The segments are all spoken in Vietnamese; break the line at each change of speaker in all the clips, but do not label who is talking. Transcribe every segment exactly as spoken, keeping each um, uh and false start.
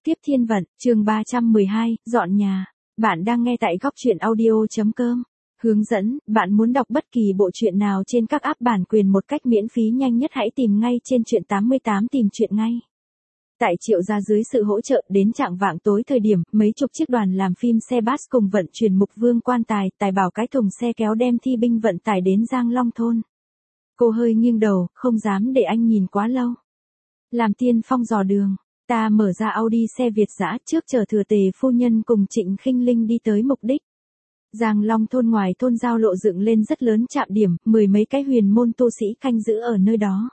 Tiếp thiên vận, chương ba trăm mười hai, dọn nhà. Bạn đang nghe tại góc truyện audio chấm com. Hướng dẫn, bạn muốn đọc bất kỳ bộ truyện nào trên các app bản quyền một cách miễn phí nhanh nhất hãy tìm ngay trên truyện tám mươi tám tìm truyện ngay. Tại Triệu gia dưới sự hỗ trợ đến trạng vạng tối thời điểm, mấy chục chiếc đoàn làm phim xe bus cùng vận chuyển mục vương quan tài, tài bảo cái thùng xe kéo đem thi binh vận tải đến Giang Long thôn. Cô hơi nghiêng đầu, không dám để anh nhìn quá lâu. Làm tiên phong dò đường. Ta mở ra Audi xe Việt dã trước chờ thừa tề phu nhân cùng Trịnh Khinh Linh đi tới mục đích. Giang Long thôn ngoài thôn giao lộ dựng lên rất lớn trạm điểm, mười mấy cái huyền môn tu sĩ canh giữ ở nơi đó.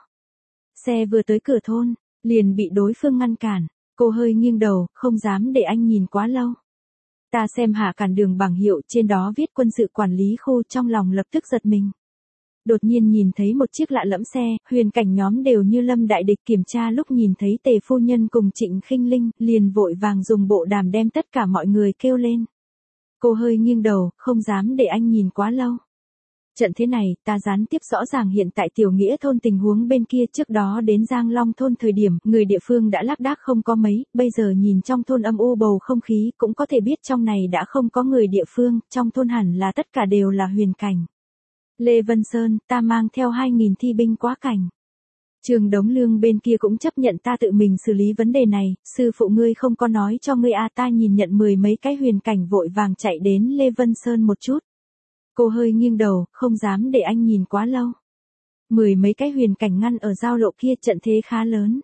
Xe vừa tới cửa thôn, liền bị đối phương ngăn cản. Cô hơi nghiêng đầu, không dám để anh nhìn quá lâu. Ta xem hạ cản đường bảng hiệu trên đó viết quân sự quản lý khu, trong lòng lập tức giật mình. Đột nhiên nhìn thấy một chiếc lạ lẫm xe, huyền cảnh nhóm đều như lâm đại địch kiểm tra lúc nhìn thấy tề phu nhân cùng Trịnh Khinh Linh, liền vội vàng dùng bộ đàm đem tất cả mọi người kêu lên. Cô hơi nghiêng đầu, không dám để anh nhìn quá lâu. Trận thế này, ta gián tiếp rõ ràng hiện tại Tiểu Nghĩa thôn tình huống bên kia, trước đó đến Giang Long thôn thời điểm, người địa phương đã lác đác không có mấy, bây giờ nhìn trong thôn âm u bầu không khí, cũng có thể biết trong này đã không có người địa phương, trong thôn hẳn là tất cả đều là huyền cảnh. Lê Vân Sơn, ta mang theo hai nghìn thi binh quá cảnh. Trường Đống Lương bên kia cũng chấp nhận ta tự mình xử lý vấn đề này, sư phụ ngươi không có nói cho ngươi à, ta nhìn nhận mười mấy cái huyền cảnh vội vàng chạy đến Lê Vân Sơn một chút. Cô hơi nghiêng đầu, không dám để anh nhìn quá lâu. Mười mấy cái huyền cảnh ngăn ở giao lộ kia, trận thế khá lớn.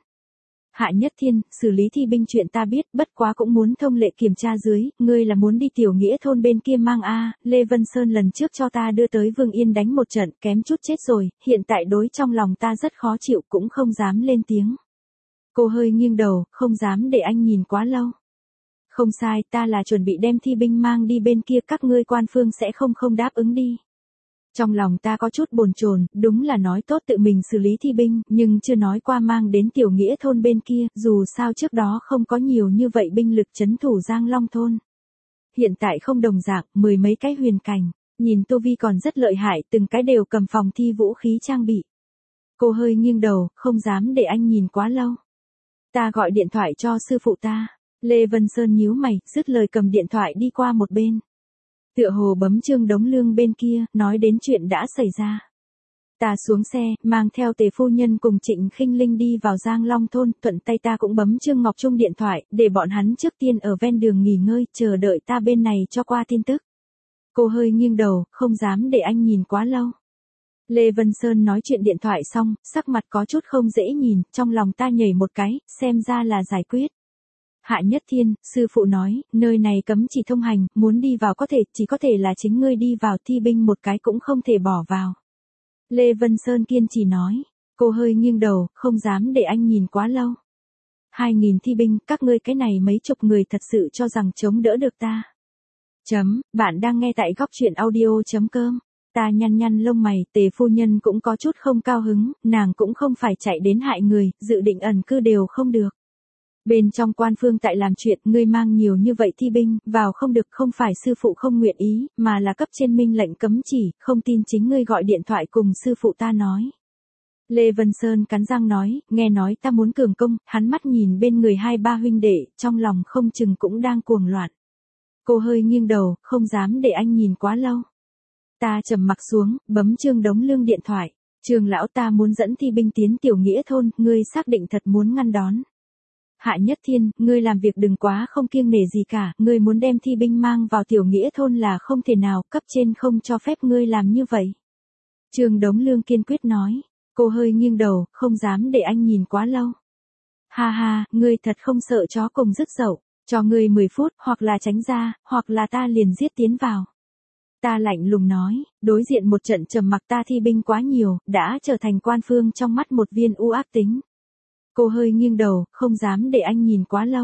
Hạ Nhất Thiên, xử lý thi binh chuyện ta biết, bất quá cũng muốn thông lệ kiểm tra dưới, ngươi là muốn đi Tiểu Nghĩa thôn bên kia mang a, Lê Vân Sơn lần trước cho ta đưa tới Vương Yên đánh một trận, kém chút chết rồi, hiện tại đối trong lòng ta rất khó chịu, cũng không dám lên tiếng. Cô hơi nghiêng đầu, không dám để anh nhìn quá lâu. Không sai, ta là chuẩn bị đem thi binh mang đi bên kia, các ngươi quan phương sẽ không không đáp ứng đi. Trong lòng ta có chút bồn chồn, đúng là nói tốt tự mình xử lý thi binh, nhưng chưa nói qua mang đến Tiểu Nghĩa thôn bên kia, dù sao trước đó không có nhiều như vậy binh lực trấn thủ Giang Long thôn. Hiện tại không đồng dạng, mười mấy cái huyền cảnh, nhìn tu vi còn rất lợi hại, từng cái đều cầm phòng thi vũ khí trang bị. Cô hơi nghiêng đầu, không dám để anh nhìn quá lâu. Ta gọi điện thoại cho sư phụ ta. Lê Vân Sơn nhíu mày, dứt lời cầm điện thoại đi qua một bên. Tựa hồ bấm Trương Đống Lương bên kia, nói đến chuyện đã xảy ra. Ta xuống xe, mang theo tề phu nhân cùng Trịnh Khinh Linh đi vào Giang Long thôn, thuận tay ta cũng bấm Trương Ngọc Trung điện thoại, để bọn hắn trước tiên ở ven đường nghỉ ngơi, chờ đợi ta bên này cho qua tin tức. Cô hơi nghiêng đầu, không dám để anh nhìn quá lâu. Lê Vân Sơn nói chuyện điện thoại xong, sắc mặt có chút không dễ nhìn, trong lòng ta nhảy một cái, xem ra là giải quyết. Hạ Nhất Thiên, sư phụ nói, nơi này cấm chỉ thông hành, muốn đi vào có thể, chỉ có thể là chính ngươi đi vào, thi binh một cái cũng không thể bỏ vào. Lê Vân Sơn kiên trì nói, cô hơi nghiêng đầu, không dám để anh nhìn quá lâu. Hai nghìn thi binh, các ngươi cái này mấy chục người thật sự cho rằng chống đỡ được ta. Chấm, bạn đang nghe tại góc truyện audio chấm com. Ta nhăn nhăn lông mày, tề phu nhân cũng có chút không cao hứng, nàng cũng không phải chạy đến hại người, dự định ẩn cư đều không được. Bên trong quan phương tại làm chuyện, ngươi mang nhiều như vậy thi binh, vào không được, không phải sư phụ không nguyện ý, mà là cấp trên minh lệnh cấm chỉ, không tin chính ngươi gọi điện thoại cùng sư phụ ta nói. Lê Vân Sơn cắn răng nói, nghe nói ta muốn cường công, hắn mắt nhìn bên người hai ba huynh đệ, trong lòng không chừng cũng đang cuồng loạn. Cô hơi nghiêng đầu, không dám để anh nhìn quá lâu. Ta trầm mặc xuống, bấm Trương Đống Lương điện thoại. Trương lão, ta muốn dẫn thi binh tiến Tiểu Nghĩa thôn, ngươi xác định thật muốn ngăn đón. Hạ Nhất Thiên, ngươi làm việc đừng quá không kiêng nể gì cả, ngươi muốn đem thi binh mang vào Tiểu Nghĩa thôn là không thể nào, cấp trên không cho phép ngươi làm như vậy. Trương Đống Lương kiên quyết nói. Cô hơi nghiêng đầu, không dám để anh nhìn quá lâu. Ha ha, ngươi thật không sợ chó cùng rứt dậu, cho ngươi mười phút, hoặc là tránh ra, hoặc là ta liền giết tiến vào. Ta lạnh lùng nói, đối diện một trận trầm mặc, ta thi binh quá nhiều, đã trở thành quan phương trong mắt một viên u ác tính. Cô hơi nghiêng đầu, không dám để anh nhìn quá lâu.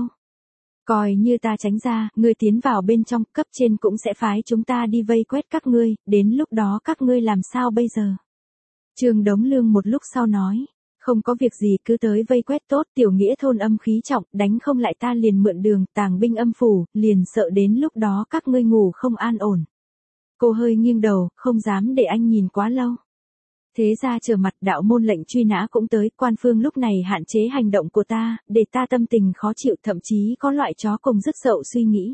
Coi như ta tránh ra, ngươi tiến vào bên trong, cấp trên cũng sẽ phái chúng ta đi vây quét các ngươi, đến lúc đó các ngươi làm sao bây giờ? Trương Đống Lương một lúc sau nói, không có việc gì cứ tới vây quét tốt, Tiểu Nghĩa thôn âm khí trọng, đánh không lại ta liền mượn đường, tàng binh âm phủ, liền sợ đến lúc đó các ngươi ngủ không an ổn. Cô hơi nghiêng đầu, không dám để anh nhìn quá lâu. Thế ra trở mặt đạo môn lệnh truy nã cũng tới, quan phương lúc này hạn chế hành động của ta, để ta tâm tình khó chịu thậm chí có loại chó cùng dứt dậu suy nghĩ.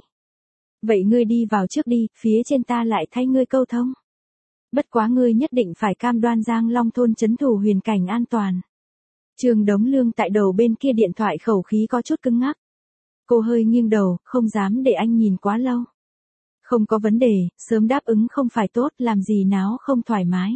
Vậy ngươi đi vào trước đi, phía trên ta lại thay ngươi câu thông. Bất quá ngươi nhất định phải cam đoan Giang Long thôn trấn thủ huyền cảnh an toàn. Trương Đống Lương tại đầu bên kia điện thoại khẩu khí có chút cứng ngắc. Cô hơi nghiêng đầu, không dám để anh nhìn quá lâu. Không có vấn đề, sớm đáp ứng không phải tốt, làm gì náo không thoải mái.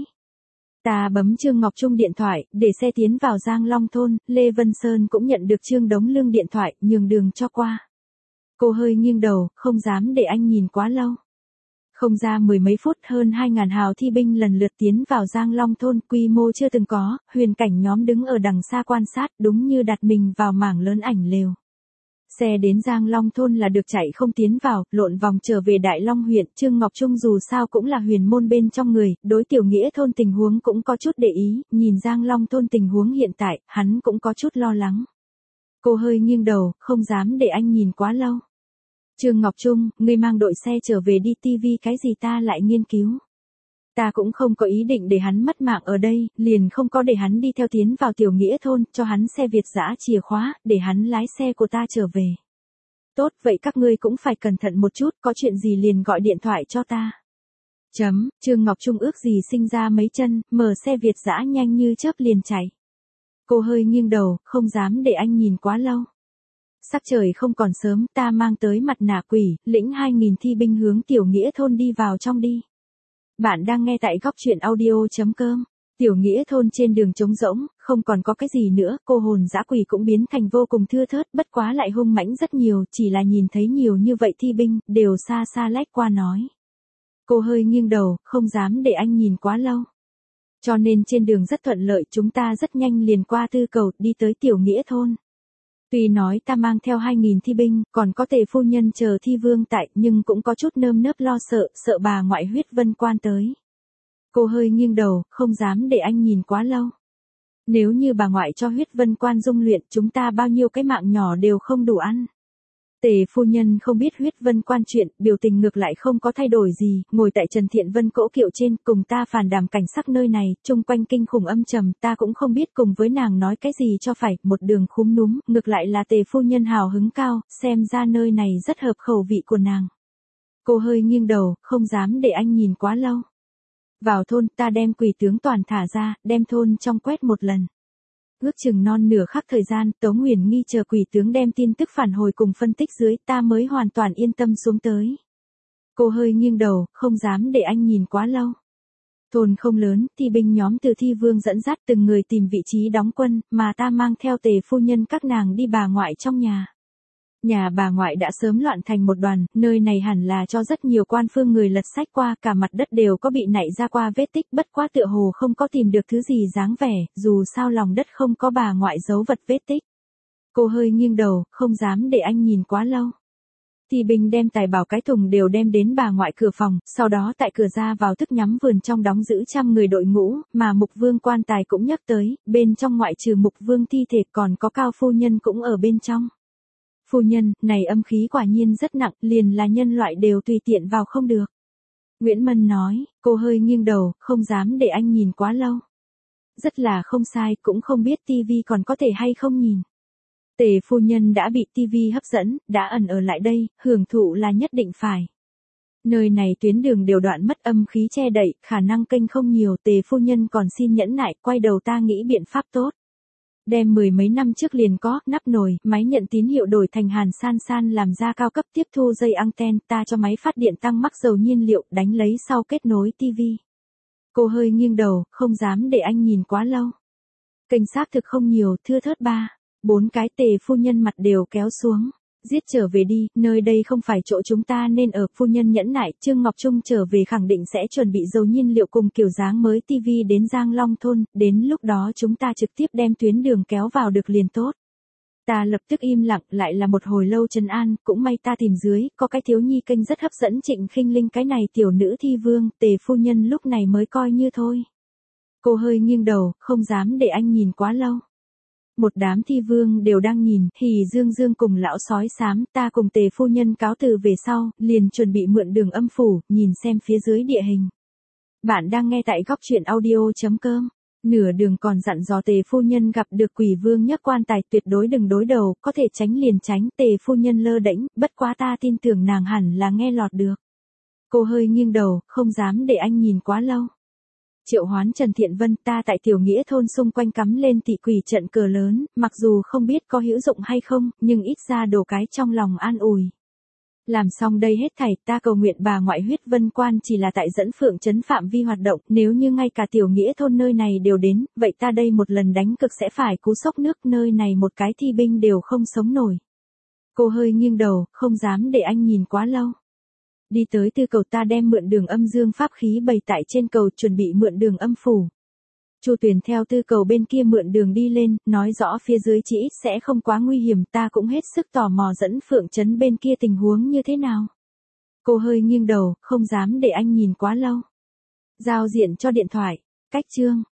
Ta bấm Trương Ngọc Trung điện thoại, để xe tiến vào Giang Long thôn, Lê Vân Sơn cũng nhận được Trương Đống Lương điện thoại, nhường đường cho qua. Cô hơi nghiêng đầu, không dám để anh nhìn quá lâu. Không ra mười mấy phút, hơn hai ngàn hào thi binh lần lượt tiến vào Giang Long thôn, quy mô chưa từng có, huyền cảnh nhóm đứng ở đằng xa quan sát, đúng như đặt mình vào mảng lớn ảnh lều. Xe đến Giang Long thôn là được chạy không tiến vào, lộn vòng trở về Đại Long huyện, Trương Ngọc Trung dù sao cũng là huyền môn bên trong người, đối Tiểu Nghĩa thôn tình huống cũng có chút để ý, nhìn Giang Long thôn tình huống hiện tại, hắn cũng có chút lo lắng. Cô hơi nghiêng đầu, không dám để anh nhìn quá lâu. Trương Ngọc Trung, ngươi mang đội xe trở về đi, tivi cái gì ta lại nghiên cứu. Ta cũng không có ý định để hắn mất mạng ở đây, liền không có để hắn đi theo tiến vào Tiểu Nghĩa thôn, cho hắn xe Việt dã chìa khóa, để hắn lái xe của ta trở về. Tốt, vậy các ngươi cũng phải cẩn thận một chút, có chuyện gì liền gọi điện thoại cho ta. Chấm, Trương Ngọc Trung ước gì sinh ra mấy chân, mở xe Việt dã nhanh như chớp liền chạy. Cô hơi nghiêng đầu, không dám để anh nhìn quá lâu. Sắc trời không còn sớm, ta mang tới mặt nạ quỷ, lĩnh hai nghìn thi binh hướng Tiểu Nghĩa thôn đi vào trong đi. Bạn đang nghe tại góc truyện audio chấm com. Tiểu Nghĩa thôn trên đường trống rỗng, không còn có cái gì nữa, cô hồn dã quỷ cũng biến thành vô cùng thưa thớt, bất quá lại hung mãnh rất nhiều, chỉ là nhìn thấy nhiều như vậy thi binh, đều xa xa lách qua nói. Cô hơi nghiêng đầu, không dám để anh nhìn quá lâu. Cho nên trên đường rất thuận lợi, chúng ta rất nhanh liền qua Tư Cầu, đi tới Tiểu Nghĩa thôn. Tuy nói ta mang theo hai nghìn thi binh, còn có Tề phu nhân chờ thi vương tại, nhưng cũng có chút nơm nớp lo sợ, sợ bà ngoại Huyết Vân Quan tới. Cô hơi nghiêng đầu, không dám để anh nhìn quá lâu. Nếu như bà ngoại cho Huyết Vân Quan dung luyện, chúng ta bao nhiêu cái mạng nhỏ đều không đủ ăn. Tề phu nhân không biết Huyết Vân Quan chuyện, biểu tình ngược lại không có thay đổi gì, ngồi tại Trần Thiện Vân cỗ kiệu trên, cùng ta phàn đàm cảnh sắc nơi này, chung quanh kinh khủng âm trầm, ta cũng không biết cùng với nàng nói cái gì cho phải, một đường khúm núm, ngược lại là Tề phu nhân hào hứng cao, xem ra nơi này rất hợp khẩu vị của nàng. Cô hơi nghiêng đầu, không dám để anh nhìn quá lâu. Vào thôn, ta đem quỷ tướng toàn thả ra, đem thôn trong quét một lần. Ước chừng non nửa khắc thời gian, Tống Huyền Nghi chờ quỷ tướng đem tin tức phản hồi cùng phân tích dưới, ta mới hoàn toàn yên tâm xuống tới. Cô hơi nghiêng đầu, không dám để anh nhìn quá lâu. Thôn không lớn, thi binh nhóm từ thi vương dẫn dắt từng người tìm vị trí đóng quân, mà ta mang theo Tề phu nhân các nàng đi bà ngoại trong nhà. Nhà bà ngoại đã sớm loạn thành một đoàn, nơi này hẳn là cho rất nhiều quan phương người lật sách qua, cả mặt đất đều có bị nảy ra qua vết tích, bất quá tựa hồ không có tìm được thứ gì dáng vẻ, dù sao lòng đất không có bà ngoại dấu vật vết tích. Cô hơi nghiêng đầu, không dám để anh nhìn quá lâu. Thì binh đem tài bảo cái thùng đều đem đến bà ngoại cửa phòng, sau đó tại cửa ra vào thức nhắm vườn trong đóng giữ trăm người đội ngũ, mà Mục Vương quan tài cũng nhắc tới, bên trong ngoại trừ Mục Vương thi thể còn có Cao phu nhân cũng ở bên trong. Phu nhân, này âm khí quả nhiên rất nặng, liền là nhân loại đều tùy tiện vào không được. Nguyễn Mân nói, cô hơi nghiêng đầu, không dám để anh nhìn quá lâu. Rất là không sai, cũng không biết tivi còn có thể hay không nhìn. Tề phu nhân đã bị tivi hấp dẫn, đã ẩn ở lại đây, hưởng thụ là nhất định phải. Nơi này tuyến đường đều đoạn mất âm khí che đậy, khả năng kênh không nhiều, Tề phu nhân còn xin nhẫn nại, quay đầu ta nghĩ biện pháp tốt. Đem mười mấy năm trước liền có, nắp nồi, máy nhận tín hiệu đổi thành hàn san san làm ra cao cấp tiếp thu dây anten, ta cho máy phát điện tăng mắc dầu nhiên liệu, đánh lấy sau kết nối tivi. Cô hơi nghiêng đầu, không dám để anh nhìn quá lâu. Kênh xác thực không nhiều, thưa thớt ba, bốn cái. Tề phu nhân mặt đều kéo xuống. Giết trở về đi, nơi đây không phải chỗ chúng ta nên ở. Phu nhân nhẫn nại, Trương Ngọc Trung trở về khẳng định sẽ chuẩn bị dầu nhiên liệu cùng kiểu dáng mới tivi đến Giang Long thôn, đến lúc đó chúng ta trực tiếp đem tuyến đường kéo vào được liền tốt. Ta lập tức im lặng, lại là một hồi lâu trấn an, cũng may ta tìm dưới, có cái thiếu nhi kênh rất hấp dẫn Trịnh Khinh Linh, cái này tiểu nữ thi vương, Tề phu nhân lúc này mới coi như thôi. Cô hơi nghiêng đầu, không dám để anh nhìn quá lâu. Một đám thi vương đều đang nhìn, Hỉ Dương Dương cùng lão sói xám, ta cùng Tề phu nhân cáo từ về sau, liền chuẩn bị mượn đường âm phủ, nhìn xem phía dưới địa hình. Bạn đang nghe tại góc truyện audio chấm com. Nửa đường còn dặn dò Tề phu nhân gặp được quỷ vương nhấc quan tài tuyệt đối đừng đối đầu, có thể tránh liền tránh. Tề phu nhân lơ đễnh, bất quá ta tin tưởng nàng hẳn là nghe lọt được. Cô hơi nghiêng đầu, không dám để anh nhìn quá lâu. Triệu hoán Trần Thiện Vân, ta tại Tiểu Nghĩa thôn xung quanh cắm lên tị quỷ trận cờ lớn, mặc dù không biết có hữu dụng hay không, nhưng ít ra đổ cái trong lòng an ủi. Làm xong đây hết thảy, ta cầu nguyện bà ngoại huyết vân quan chỉ là tại dẫn phượng trấn phạm vi hoạt động, nếu như ngay cả Tiểu Nghĩa thôn nơi này đều đến, vậy ta đây một lần đánh cực sẽ phải cú sốc nước, nơi này một cái thi binh đều không sống nổi. Cô hơi nghiêng đầu, không dám để anh nhìn quá lâu. Đi tới tư cầu, ta đem mượn đường âm dương pháp khí bày tại trên cầu, chuẩn bị mượn đường âm phủ. Chu Tuyền theo tư cầu bên kia mượn đường đi lên, nói rõ phía dưới chỉ ít sẽ không quá nguy hiểm, ta cũng hết sức tò mò dẫn phượng trấn bên kia tình huống như thế nào. Cô hơi nghiêng đầu, không dám để anh nhìn quá lâu. Giao diện cho điện thoại, cách chương.